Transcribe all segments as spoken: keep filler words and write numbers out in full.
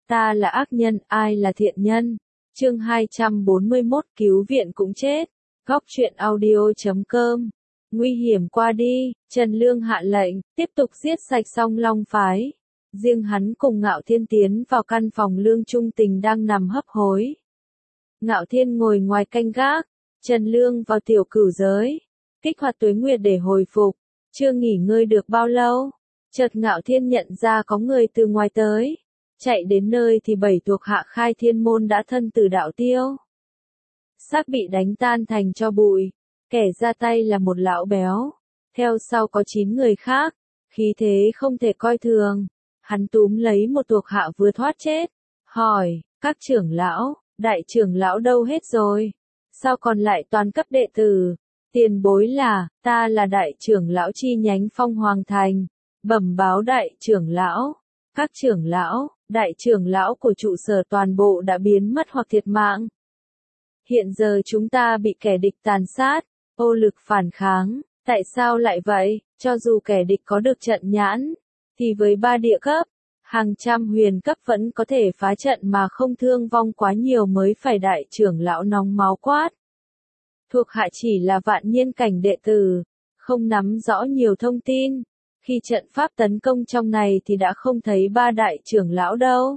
ta là ác nhân, ai là thiện nhân. Chương hai trăm bốn mươi mốt cứu viện cũng chết. Góc truyện audio chấm com. Nguy hiểm qua đi, Trần Lương hạ lệnh, tiếp tục giết sạch Song Long phái. Riêng hắn cùng Ngạo Thiên tiến vào căn phòng Lương Trung Tình đang nằm hấp hối. Ngạo Thiên ngồi ngoài canh gác, Trần Lương vào tiểu cửu giới, kích hoạt tuế nguyệt để hồi phục, chưa nghỉ ngơi được bao lâu. Chợt Ngạo Thiên nhận ra có người từ ngoài tới, chạy đến nơi thì bảy thuộc hạ Khai Thiên môn đã thân tử đạo tiêu. Xác bị đánh tan thành tro bụi, kẻ ra tay là một lão béo, theo sau có chín người khác, khí thế không thể coi thường. Hắn túm lấy một thuộc hạ vừa thoát chết, hỏi, các trưởng lão, đại trưởng lão đâu hết rồi? Sao còn lại toàn cấp đệ tử? Tiền bối là, ta là đại trưởng lão chi nhánh Phong Hoàng Thành, bẩm báo đại trưởng lão, các trưởng lão, đại trưởng lão của trụ sở toàn bộ đã biến mất hoặc thiệt mạng. Hiện giờ chúng ta bị kẻ địch tàn sát, vô lực phản kháng, tại sao lại vậy? Cho dù kẻ địch có được trận nhãn, thì với ba địa cấp, hàng trăm huyền cấp vẫn có thể phá trận mà không thương vong quá nhiều mới phải đại trưởng lão nóng máu quát. Thuộc hạ chỉ là vạn nhiên cảnh đệ tử, không nắm rõ nhiều thông tin. Khi trận pháp tấn công trong này thì đã không thấy ba đại trưởng lão đâu.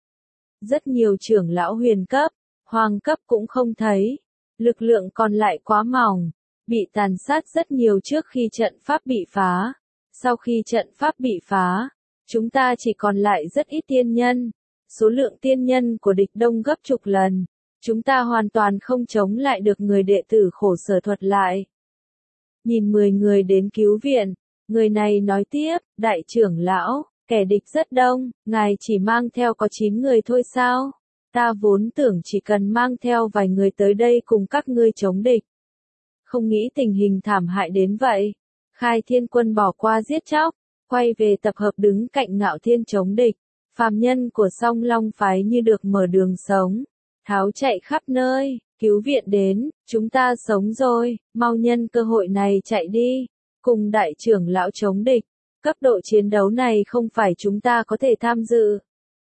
Rất nhiều trưởng lão huyền cấp, hoàng cấp cũng không thấy. Lực lượng còn lại quá mỏng, bị tàn sát rất nhiều trước khi trận pháp bị phá. Sau khi trận pháp bị phá, chúng ta chỉ còn lại rất ít tiên nhân. Số lượng tiên nhân của địch đông gấp chục lần. Chúng ta hoàn toàn không chống lại được người đệ tử khổ sở thuật lại. Nhìn mười người đến cứu viện, người này nói tiếp, đại trưởng lão, kẻ địch rất đông, ngài chỉ mang theo có chín người thôi sao? Ta vốn tưởng chỉ cần mang theo vài người tới đây cùng các ngươi chống địch. Không nghĩ tình hình thảm hại đến vậy. Khai Thiên quân bỏ qua giết chóc, quay về tập hợp đứng cạnh Ngạo Thiên chống địch. Phàm nhân của Song Long phái như được mở đường sống, tháo chạy khắp nơi, cứu viện đến, chúng ta sống rồi, mau nhân cơ hội này chạy đi, cùng đại trưởng lão chống địch, cấp độ chiến đấu này không phải chúng ta có thể tham dự.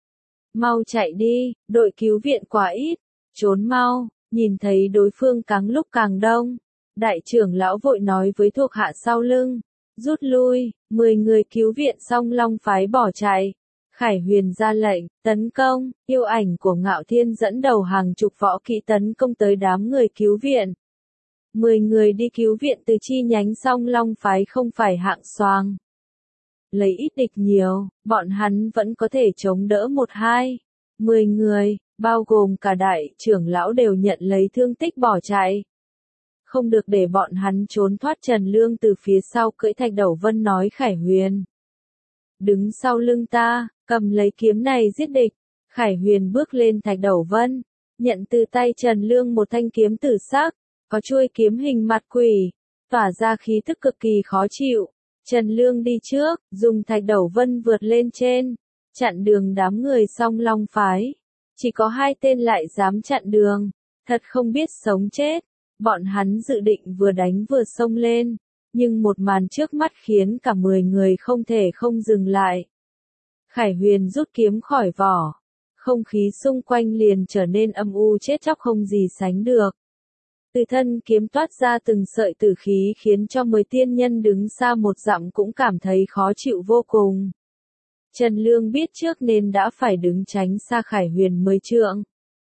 Mau chạy đi, đội cứu viện quá ít, trốn mau, nhìn thấy đối phương càng lúc càng đông, đại trưởng lão vội nói với thuộc hạ sau lưng, rút lui, mười người cứu viện Song Long phái bỏ chạy. Khải Huyền ra lệnh, tấn công, yêu ảnh của Ngạo Thiên dẫn đầu hàng chục võ kỵ tấn công tới đám người cứu viện. Mười người đi cứu viện từ chi nhánh Song Long phái không phải hạng soàng. Lấy ít địch nhiều, bọn hắn vẫn có thể chống đỡ một hai. Mười người, bao gồm cả đại trưởng lão đều nhận lấy thương tích bỏ chạy. Không được để bọn hắn trốn thoát. Trần Lương từ phía sau cưỡi Thạch Đầu Vân nói Khải Huyền. Đứng sau lưng ta, cầm lấy kiếm này giết địch. Khải Huyền bước lên Thạch Đầu Vân, nhận từ tay Trần Lương một thanh kiếm tử sắc, có chuôi kiếm hình mặt quỷ, tỏa ra khí tức cực kỳ khó chịu. Trần Lương đi trước, dùng Thạch Đầu Vân vượt lên trên, chặn đường đám người Song Long phái. Chỉ có hai tên lại dám chặn đường, thật không biết sống chết. Bọn hắn dự định vừa đánh vừa xông lên, nhưng một màn trước mắt khiến cả mười người không thể không dừng lại. Khải Huyền rút kiếm khỏi vỏ, không khí xung quanh liền trở nên âm u chết chóc không gì sánh được. Từ thân kiếm toát ra từng sợi tử khí khiến cho mười tiên nhân đứng xa một dặm cũng cảm thấy khó chịu vô cùng. Trần Lương biết trước nên đã phải đứng tránh xa Khải Huyền mười trượng.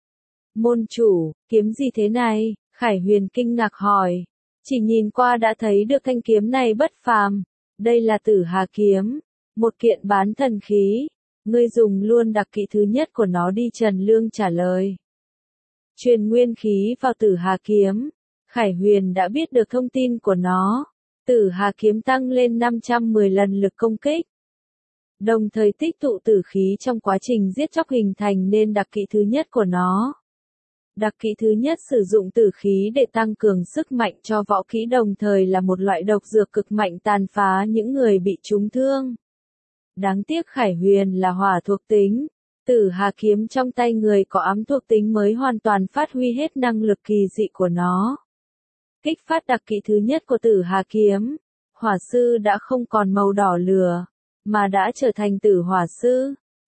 Môn chủ, kiếm gì thế này? Khải Huyền kinh ngạc hỏi. Chỉ nhìn qua đã thấy được thanh kiếm này bất phàm. Đây là Tử Hà kiếm, một kiện bán thần khí. Ngươi dùng luôn đặc kỹ thứ nhất của nó đi. Trần Lương trả lời. Truyền nguyên khí vào Tử Hà kiếm. Khải Huyền đã biết được thông tin của nó. Tử Hà kiếm tăng lên năm trăm mười lần lực công kích. Đồng thời tích tụ tử khí trong quá trình giết chóc hình thành nên đặc kỹ thứ nhất của nó. Đặc kỹ thứ nhất sử dụng tử khí để tăng cường sức mạnh cho võ kỹ, đồng thời là một loại độc dược cực mạnh tàn phá những người bị trúng thương. Đáng tiếc Khải Huyền là hỏa thuộc tính, Tử Hà kiếm trong tay người có ám thuộc tính mới hoàn toàn phát huy hết năng lực kỳ dị của nó. Kích phát đặc kỹ thứ nhất của Tử Hà kiếm, hỏa sư đã không còn màu đỏ lửa, mà đã trở thành tử hỏa sư.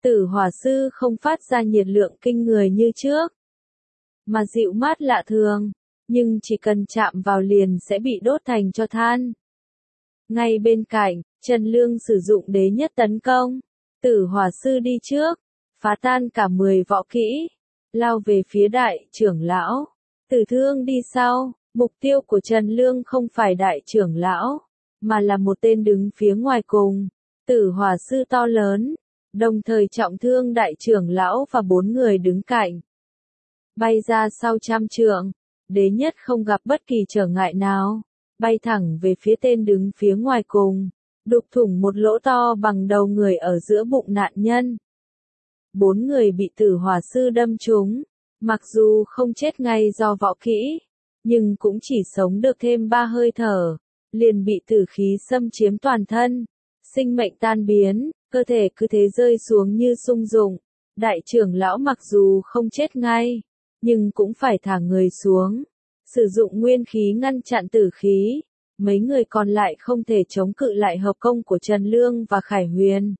Tử hỏa sư không phát ra nhiệt lượng kinh người như trước, mà dịu mát lạ thường, nhưng chỉ cần chạm vào liền sẽ bị đốt thành tro than. Ngay bên cạnh, Trần Lương sử dụng đế nhất tấn công, tử hỏa sư đi trước, phá tan cả mười võ kỹ, lao về phía đại trưởng lão. Tử thương đi sau, mục tiêu của Trần Lương không phải đại trưởng lão, mà là một tên đứng phía ngoài cùng, tử hỏa sư to lớn, đồng thời trọng thương đại trưởng lão và bốn người đứng cạnh. Bay ra sau trăm trượng, đế nhất không gặp bất kỳ trở ngại nào, bay thẳng về phía tên đứng phía ngoài cùng, đục thủng một lỗ to bằng đầu người ở giữa bụng nạn nhân. Bốn người bị tử hỏa sư đâm trúng, mặc dù không chết ngay do võ kỹ, nhưng cũng chỉ sống được thêm ba hơi thở, liền bị tử khí xâm chiếm toàn thân, sinh mệnh tan biến, cơ thể cứ thế rơi xuống như sung dụng. Đại trưởng lão mặc dù không chết ngay, nhưng cũng phải thả người xuống, sử dụng nguyên khí ngăn chặn tử khí. Mấy người còn lại không thể chống cự lại hợp công của Trần Lương và Khải Huyền.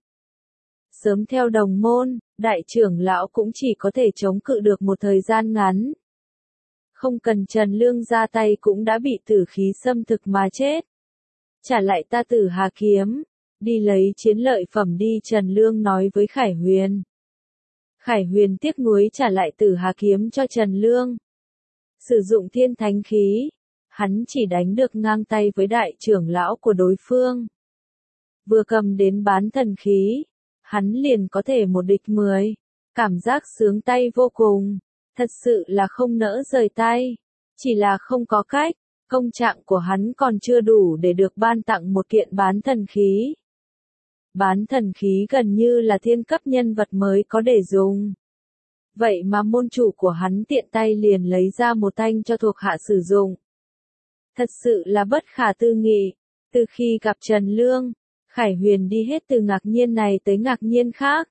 Sớm theo đồng môn, đại trưởng lão cũng chỉ có thể chống cự được một thời gian ngắn. Không cần Trần Lương ra tay cũng đã bị tử khí xâm thực mà chết. Trả lại ta Tử Hà kiếm, đi lấy chiến lợi phẩm đi, Trần Lương nói với Khải Huyền. Khải Huyền tiếc nuối trả lại Tử Hà kiếm cho Trần Lương. Sử dụng thiên thánh khí, hắn chỉ đánh được ngang tay với đại trưởng lão của đối phương. Vừa cầm đến bán thần khí, hắn liền có thể một địch mười, cảm giác sướng tay vô cùng, thật sự là không nỡ rời tay, chỉ là không có cách, công trạng của hắn còn chưa đủ để được ban tặng một kiện bán thần khí. Bán thần khí gần như là thiên cấp nhân vật mới có để dùng. Vậy mà môn chủ của hắn tiện tay liền lấy ra một thanh cho thuộc hạ sử dụng. Thật sự là bất khả tư nghị. Từ khi gặp Trần Lương, Khải Huyền đi hết từ ngạc nhiên này tới ngạc nhiên khác.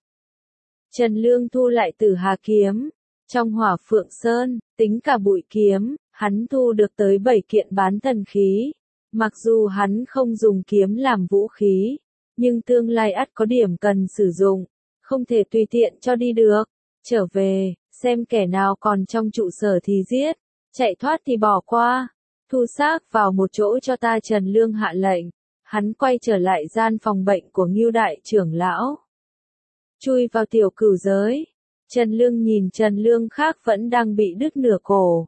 Trần Lương thu lại Tử Hà kiếm. Trong Hỏa Phượng Sơn, tính cả bụi kiếm, hắn thu được tới bảy kiện bán thần khí. Mặc dù hắn không dùng kiếm làm vũ khí, nhưng tương lai ắt có điểm cần sử dụng, không thể tùy tiện cho đi được. Trở về, xem kẻ nào còn trong trụ sở thì giết, chạy thoát thì bỏ qua. Thu xác vào một chỗ cho ta, Trần Lương hạ lệnh. Hắn quay trở lại gian phòng bệnh của Ngưu đại trưởng lão. Chui vào tiểu cửu giới. Trần Lương nhìn Trần Lương khác vẫn đang bị đứt nửa cổ.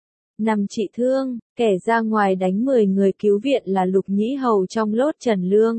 Nằm trị thương, kẻ ra ngoài đánh mười người cứu viện là Lục Nhĩ Hầu trong lốt Trần Lương.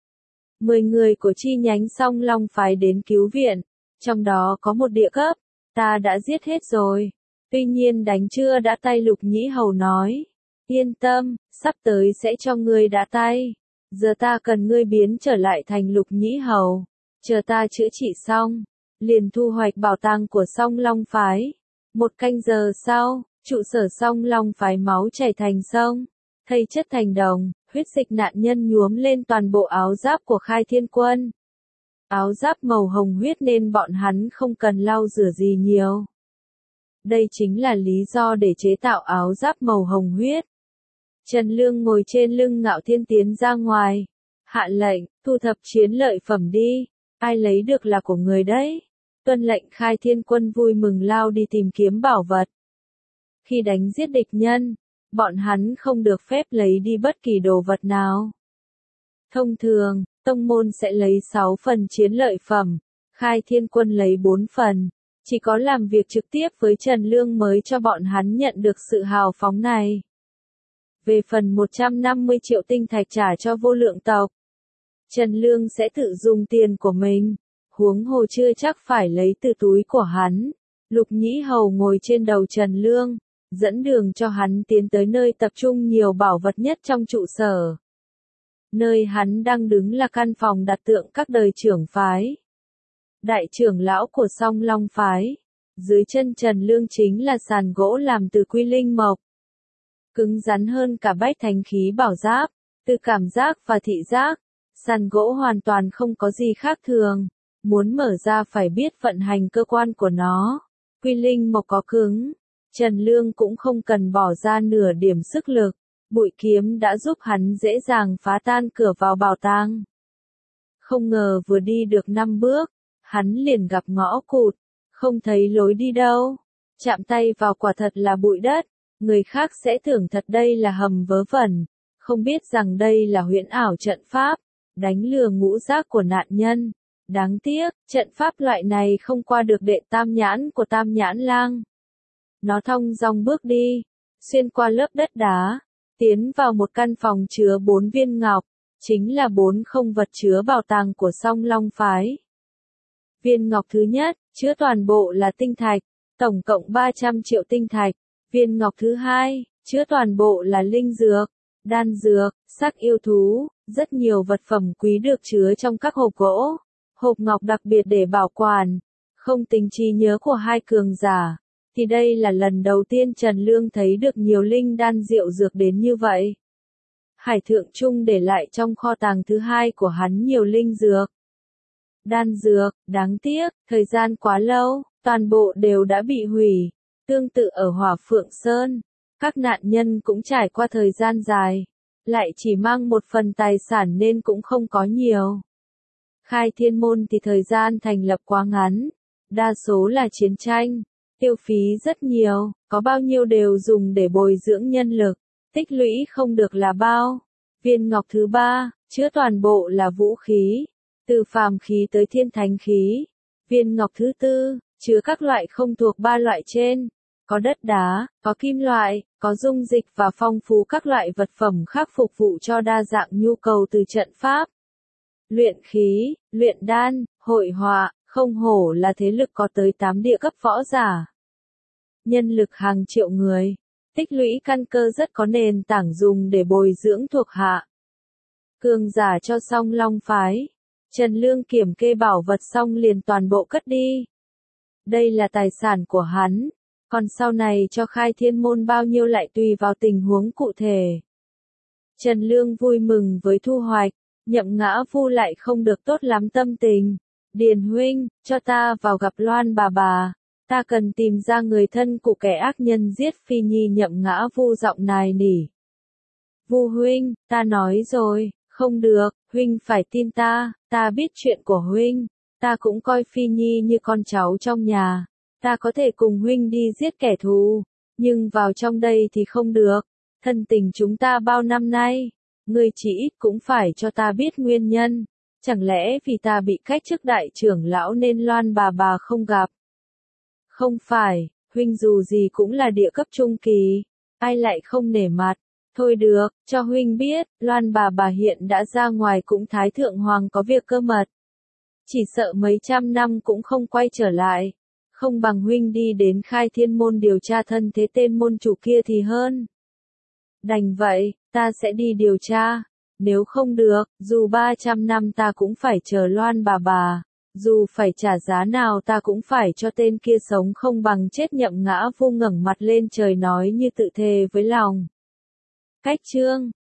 mười người của chi nhánh Song Long phái đến cứu viện, trong đó có một địa cấp, ta đã giết hết rồi. Tuy nhiên đánh chưa đã tay, Lục Nhĩ Hầu nói. Yên tâm, sắp tới sẽ cho ngươi đã tay. Giờ ta cần ngươi biến trở lại thành Lục Nhĩ Hầu. Chờ ta chữa trị xong, liền thu hoạch bảo tàng của Song Long phái. Một canh giờ sau, trụ sở Song Long phái máu chảy thành sông, thây chất thành đồng, huyết dịch nạn nhân nhuốm lên toàn bộ áo giáp của Khai Thiên Quân. Áo giáp màu hồng huyết nên bọn hắn không cần lau rửa gì nhiều. Đây chính là lý do để chế tạo áo giáp màu hồng huyết. Trần Lương ngồi trên lưng Ngạo Thiên tiến ra ngoài. Hạ lệnh, thu thập chiến lợi phẩm đi. Ai lấy được là của người đấy. Tuân lệnh. Khai Thiên Quân vui mừng lao đi tìm kiếm bảo vật. Khi đánh giết địch nhân, bọn hắn không được phép lấy đi bất kỳ đồ vật nào. Thông thường, tông môn sẽ lấy sáu phần chiến lợi phẩm. Khai Thiên Quân lấy bốn phần. Chỉ có làm việc trực tiếp với Trần Lương mới cho bọn hắn nhận được sự hào phóng này. Về phần một trăm năm mươi triệu tinh thạch trả cho Vô Lượng tộc, Trần Lương sẽ tự dùng tiền của mình, huống hồ chưa chắc phải lấy từ túi của hắn. Lục Nhĩ Hầu ngồi trên đầu Trần Lương, dẫn đường cho hắn tiến tới nơi tập trung nhiều bảo vật nhất trong trụ sở. Nơi hắn đang đứng là căn phòng đặt tượng các đời trưởng phái. Đại trưởng lão của Song Long phái, dưới chân Trần Lương chính là sàn gỗ làm từ quy linh mộc. Cứng rắn hơn cả bách thánh khí bảo giáp, từ cảm giác và thị giác, sàn gỗ hoàn toàn không có gì khác thường. Muốn mở ra phải biết vận hành cơ quan của nó. Quy linh mộc có cứng, Trần Lương cũng không cần bỏ ra nửa điểm sức lực. Bụi kiếm đã giúp hắn dễ dàng phá tan cửa vào bảo tàng. Không ngờ vừa đi được năm bước, hắn liền gặp ngõ cụt, không thấy lối đi đâu. Chạm tay vào quả thật là bụi đất, người khác sẽ tưởng thật đây là hầm vớ vẩn, không biết rằng đây là huyễn ảo trận pháp, đánh lừa ngũ giác của nạn nhân. Đáng tiếc, trận pháp loại này không qua được đệ tam nhãn của tam nhãn lang. Nó thong dong bước đi, xuyên qua lớp đất đá, tiến vào một căn phòng chứa bốn viên ngọc, chính là bốn không vật chứa bảo tàng của Song Long phái. Viên ngọc thứ nhất, chứa toàn bộ là tinh thạch, tổng cộng ba trăm triệu tinh thạch. Viên ngọc thứ hai, chứa toàn bộ là linh dược, đan dược, xác yêu thú, rất nhiều vật phẩm quý được chứa trong các hộp gỗ. Hộp ngọc đặc biệt để bảo quản, không tính trí nhớ của hai cường giả, thì đây là lần đầu tiên Trần Lương thấy được nhiều linh đan diệu dược đến như vậy. Hải Thượng Trung để lại trong kho tàng thứ hai của hắn nhiều linh dược. Đan dược, đáng tiếc, thời gian quá lâu, toàn bộ đều đã bị hủy. Tương tự ở Hỏa Phượng Sơn, các nạn nhân cũng trải qua thời gian dài, lại chỉ mang một phần tài sản nên cũng không có nhiều. Khai Thiên Môn thì thời gian thành lập quá ngắn, đa số là chiến tranh, tiêu phí rất nhiều, có bao nhiêu đều dùng để bồi dưỡng nhân lực, tích lũy không được là bao. Viên ngọc thứ ba, chứa toàn bộ là vũ khí, từ phàm khí tới thiên thánh khí. Viên ngọc thứ tư, chứa các loại không thuộc ba loại trên, có đất đá, có kim loại, có dung dịch và phong phú các loại vật phẩm khác phục vụ cho đa dạng nhu cầu từ trận pháp. Luyện khí, luyện đan, hội họa, không hổ là thế lực có tới tám địa cấp võ giả. Nhân lực hàng triệu người, tích lũy căn cơ rất có nền tảng dùng để bồi dưỡng thuộc hạ. Cường giả cho Song Long phái, Trần Lương kiểm kê bảo vật xong liền toàn bộ cất đi. Đây là tài sản của hắn, còn sau này cho Khai Thiên Môn bao nhiêu lại tùy vào tình huống cụ thể. Trần Lương vui mừng với thu hoạch. Nhậm Ngã Vu lại không được tốt lắm tâm tình. Điền huynh, cho ta vào gặp Loan bà bà. Ta cần tìm ra người thân của kẻ ác nhân giết Phi Nhi. Nhậm Ngã Vu giọng nài nỉ. Vu huynh, ta nói rồi, không được, huynh phải tin ta, ta biết chuyện của huynh. Ta cũng coi Phi Nhi như con cháu trong nhà. Ta có thể cùng huynh đi giết kẻ thù, nhưng vào trong đây thì không được. Thân tình chúng ta bao năm nay. Ngươi chỉ ít cũng phải cho ta biết nguyên nhân, chẳng lẽ vì ta bị cách chức đại trưởng lão nên Loan bà bà không gặp? Không phải, huynh dù gì cũng là địa cấp trung kỳ, ai lại không nể mặt? Thôi được, cho huynh biết, Loan bà bà hiện đã ra ngoài cũng Thái Thượng Hoàng có việc cơ mật. Chỉ sợ mấy trăm năm cũng không quay trở lại, không bằng huynh đi đến Khai Thiên Môn điều tra thân thế tên môn chủ kia thì hơn. Đành vậy, ta sẽ đi điều tra. Nếu không được, dù ba trăm năm ta cũng phải chờ Loan bà bà. Dù phải trả giá nào ta cũng phải cho tên kia sống không bằng chết. Nhậm Ngã Vu ngẩng mặt lên trời nói như tự thề với lòng. Cách chương